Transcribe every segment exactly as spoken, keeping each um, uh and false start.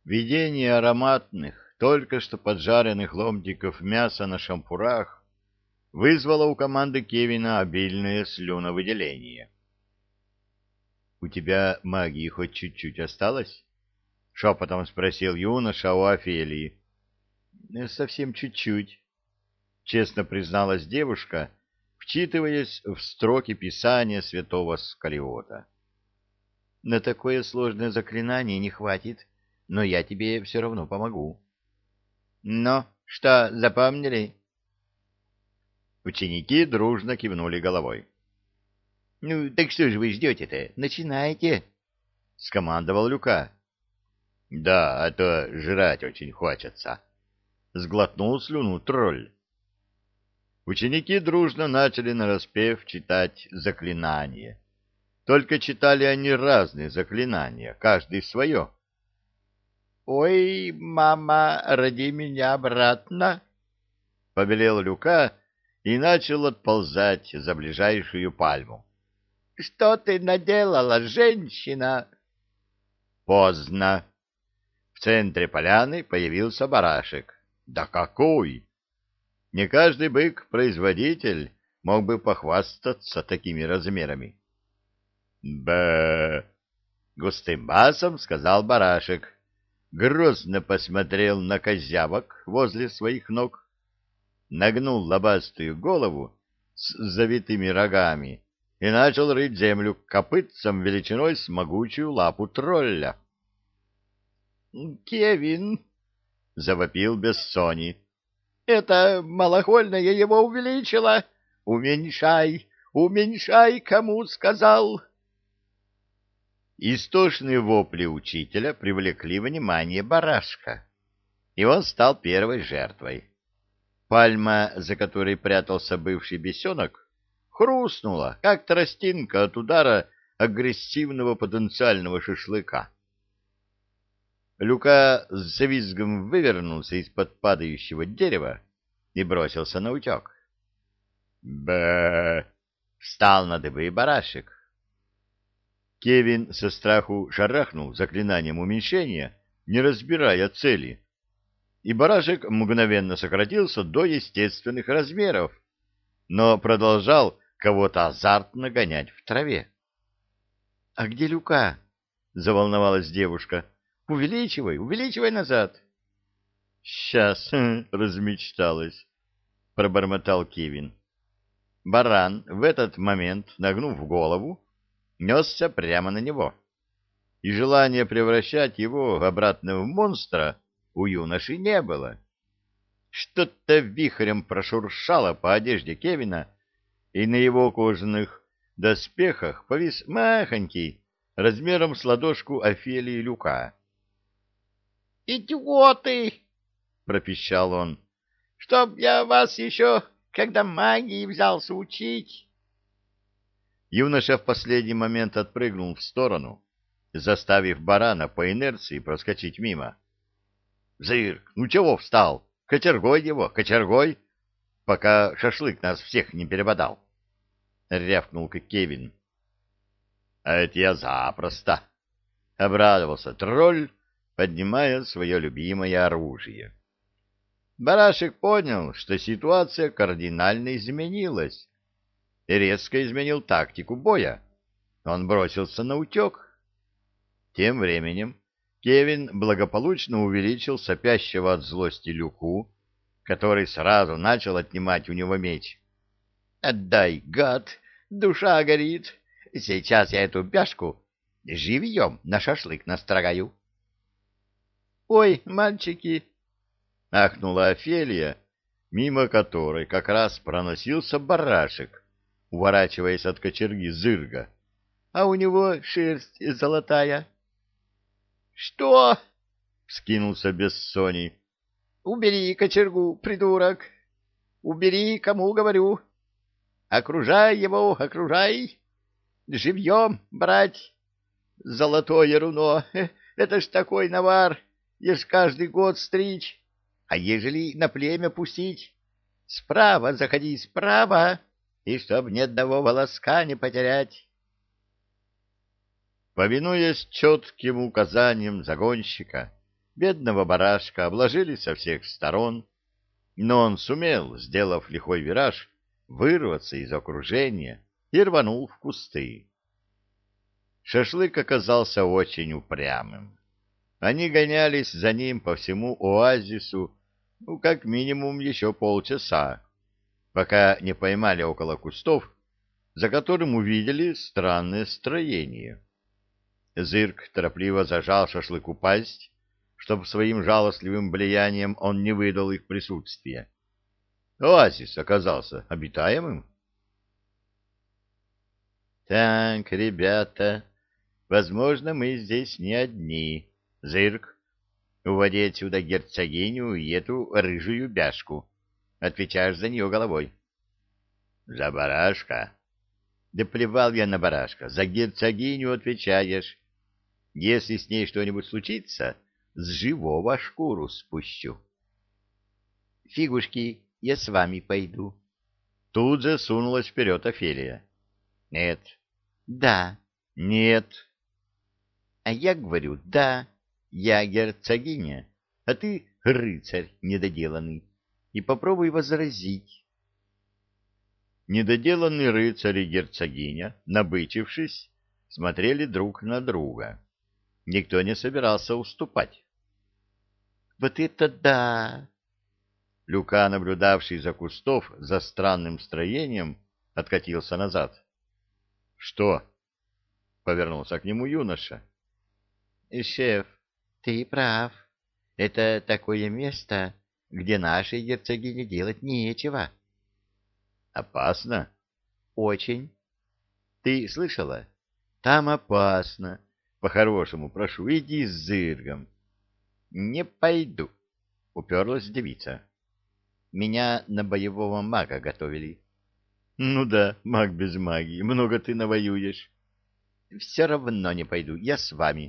Видение ароматных, только что поджаренных ломтиков мяса на шампурах вызвало у команды Кевина обильное слюновыделение. — У тебя магии хоть чуть-чуть осталось? — шепотом спросил юноша у Офелии. — Совсем чуть-чуть, — честно призналась девушка, вчитываясь в строки писания святого Скалиота. — На такое сложное заклинание не хватит, но я тебе все равно помогу. — Ну, что, запомнили? Ученики дружно кивнули головой. — Ну, так что же вы ждете-то? Начинайте! — скомандовал Люка. — Да, а то жрать очень хочется. — сглотнул слюну тролль. Ученики дружно начали нараспев читать заклинания. Только читали они разные заклинания, каждый свое. «Ой, мама, роди меня обратно!» — побелел Люка и начал отползать за ближайшую пальму. «Что ты наделала, женщина?» Поздно. В центре поляны появился барашек. Да какой! Не каждый бык-производитель мог бы похвастаться такими размерами. «Бэ!» — густым басом сказал барашек. Грозно посмотрел на козявок возле своих ног, нагнул лобастую голову с завитыми рогами и начал рыть землю копытцем величиной с могучую лапу тролля. «Кевин!» — завопил Бессони. «Это малохольное его увеличило! Уменьшай! Уменьшай, кому сказал!» Истошные вопли учителя привлекли внимание барашка, и он стал первой жертвой. Пальма, за которой прятался бывший бесенок, хрустнула, как тростинка от удара агрессивного потенциального шашлыка. Люка с завизгом вывернулся из-под падающего дерева и бросился на утек. «Бэ!» — встал на дыбы барашек. Кевин со страху шарахнул заклинанием уменьшения, не разбирая цели, и барашек мгновенно сократился до естественных размеров, но продолжал кого-то азартно гонять в траве. — А где Люка? — заволновалась девушка. — Увеличивай, увеличивай назад. — Сейчас, — размечталась, — пробормотал Кевин. Баран в этот момент, нагнув голову, несся прямо на него, и желания превращать его обратно в монстра у юноши не было. Что-то вихрем прошуршало по одежде Кевина, и на его кожаных доспехах повис махонький, размером с ладошку Офелии Люка. «Идиоты!» — пропищал он. «Чтоб я вас еще, когда магии взялся учить!» Юноша в последний момент отпрыгнул в сторону, заставив барана по инерции проскочить мимо. — Зырк, ну чего встал? Кочергой его, кочергой, пока шашлык нас всех не перебодал! — рявкнул Кевин. — А это я запросто! — обрадовался тролль, поднимая свое любимое оружие. Барашек понял, что ситуация кардинально изменилась, и резко изменил тактику боя. Он бросился на утек. Тем временем Кевин благополучно увеличил сопящего от злости Люку, который сразу начал отнимать у него меч. «Отдай, гад! Душа горит! Сейчас я эту бяшку живьем на шашлык настрогаю!» «Ой, мальчики!» — ахнула Офелия, мимо которой как раз проносился барашек, уворачиваясь от кочерги Зырга, а у него шерсть золотая. — Что? — вскинулся Бессоний. — Убери кочергу, придурок! Убери, кому говорю! Окружай его, окружай! Живьем брать! Золотое руно! Это ж такой навар! Ешь каждый год стричь! А ежели на племя пустить? Справа заходи, справа! И чтоб ни одного волоска не потерять. Повинуясь четким указаниям загонщика, Бедного барашка обложили со всех сторон, но он сумел, сделав лихой вираж, вырваться из окружения и рванул в кусты. Шашлык оказался очень упрямым. Они гонялись за ним по всему оазису, ну, как минимум еще полчаса, пока не поймали около кустов, за которым увидели странное строение. Зырк торопливо зажал шашлыку пасть, чтобы своим жалостливым влиянием он не выдал их присутствие. Оазис оказался обитаемым. — Так, ребята, возможно, мы здесь не одни. Зырк, уводи отсюда герцогиню и эту рыжую бяшку. Отвечаешь за нее головой. — За барашка? — Да плевал я на барашка. За герцогиню отвечаешь. Если с ней что-нибудь случится, с живого шкуру спущу. — Фигушки, я с вами пойду. Тут же сунулась вперед Офелия. — Нет. — Да. — Нет. — А я говорю, да, я герцогиня, а ты рыцарь недоделанный, и попробуй возразить. Недоделанный рыцарь и герцогиня, набычившись, смотрели друг на друга. Никто не собирался уступать. — Вот это да! Люка, наблюдавший за кустов за странным строением, откатился назад. — Что? — повернулся к нему юноша. — Шеф, ты прав. Это такое место, где нашей герцогине делать нечего. — Опасно? — Очень. — Ты слышала? Там опасно. По-хорошему, прошу, иди с Зыргом. — Не пойду, — уперлась девица. — Меня на боевого мага готовили. — Ну да, маг без магии, много ты навоюешь. — Все равно не пойду, я с вами.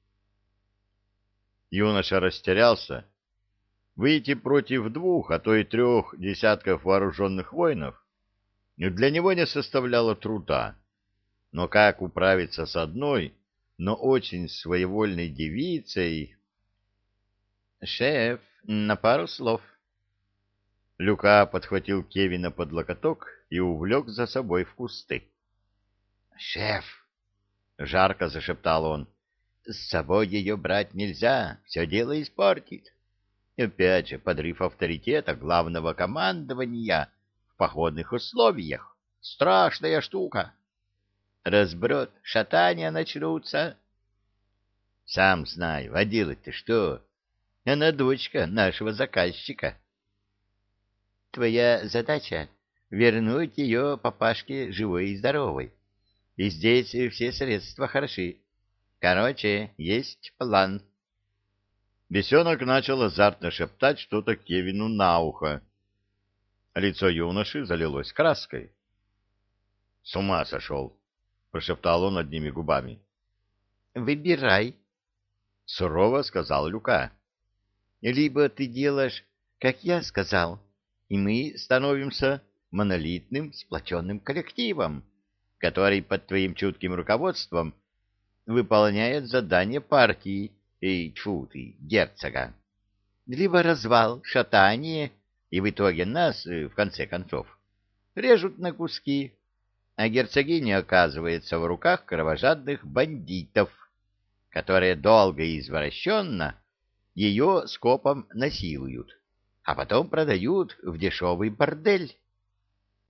Юноша растерялся. Выйти против двух, а то и трех десятков вооруженных воинов для него не составляло труда. Но как управиться с одной, но очень своевольной девицей... — Шеф, на пару слов. Люка подхватил Кевина под локоток и увлек за собой в кусты. — Шеф! — жарко зашептал он. — С собой ее брать нельзя, все дело испортит. Опять же, подрыв авторитета главного командования в походных условиях. Страшная штука. Разброд, шатания начнутся. — Сам знаю, а делать-то что? Она дочка нашего заказчика. — Твоя задача — вернуть ее папашке живой и здоровой. И здесь все средства хороши. Короче, есть план. Бесенок начал азартно шептать что-то Кевину на ухо. Лицо юноши залилось краской. — С ума сошел! — прошептал он одними губами. — Выбирай, — сурово сказал Люка. — Либо ты делаешь, как я сказал, и мы становимся монолитным сплоченным коллективом, который под твоим чутким руководством выполняет задание партии и, тьфу ты, герцога. Либо развал, шатание, и в итоге нас, в конце концов, режут на куски, а герцогиня оказывается в руках кровожадных бандитов, которые долго и извращенно ее скопом насилуют, а потом продают в дешевый бордель.